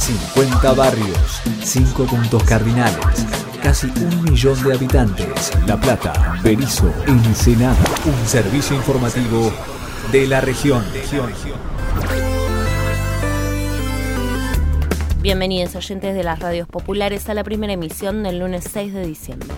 50 barrios, 5 puntos cardinales, casi 1 millón de habitantes. La Plata, Berisso, Ensenada. Un servicio informativo de la región. Bienvenidos oyentes de las radios populares a la primera emisión del lunes 6 de diciembre.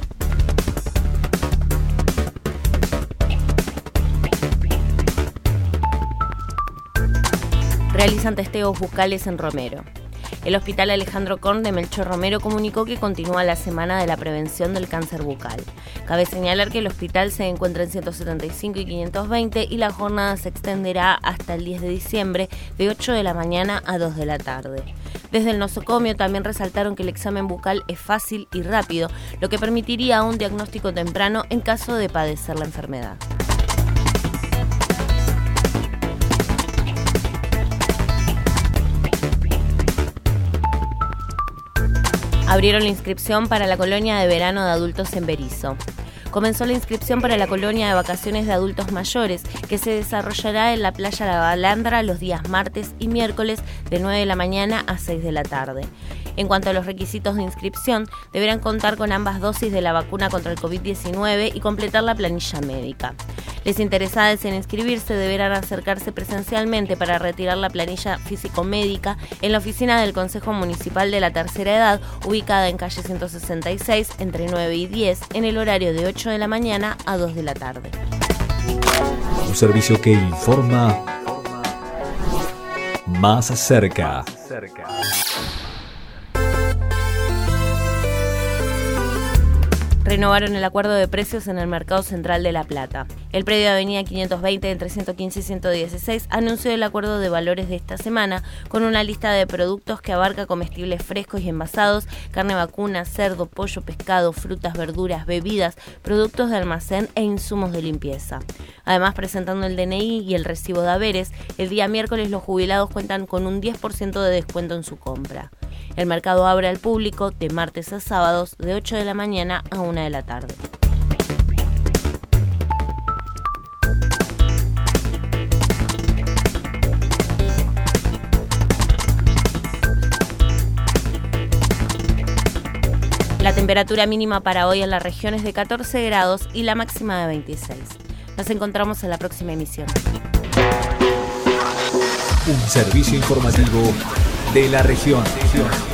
Realizan testeos bucales en Romero. El Hospital Alejandro Korn de Melchor Romero comunicó que continúa la semana de la prevención del cáncer bucal. Cabe señalar que el hospital se encuentra en 175 y 520 y la jornada se extenderá hasta el 10 de diciembre de 8 de la mañana a 2 de la tarde. Desde el nosocomio también resaltaron que el examen bucal es fácil y rápido, lo que permitiría un diagnóstico temprano en caso de padecer la enfermedad. Abrieron la inscripción para la colonia de verano de adultos en Berisso. Comenzó la inscripción para la colonia de vacaciones de adultos mayores, que se desarrollará en la playa La Balandra los días martes y miércoles de 9 de la mañana a 6 de la tarde. En cuanto a los requisitos de inscripción, deberán contar con ambas dosis de la vacuna contra el COVID-19 y completar la planilla médica. Les interesados en inscribirse deberán acercarse presencialmente para retirar la planilla físico-médica en la oficina del Consejo Municipal de la Tercera Edad, ubicada en calle 166, entre 9 y 10, en el horario de 8 de la mañana a 2 de la tarde. Un servicio que informa más cerca. Renovaron el acuerdo de precios en el Mercado Central de La Plata. El predio de Avenida 520 entre 115 y 116 anunció el acuerdo de valores de esta semana con una lista de productos que abarca comestibles frescos y envasados, carne vacuna, cerdo, pollo, pescado, frutas, verduras, bebidas, productos de almacén e insumos de limpieza. Además, presentando el DNI y el recibo de haberes, el día miércoles los jubilados cuentan con un 10% de descuento en su compra. El mercado abre al público de martes a sábados de 8 de la mañana a 1 de la tarde. La temperatura mínima para hoy en la región es de 14 grados y la máxima de 26. Nos encontramos en la próxima emisión. Un servicio informativo de la región.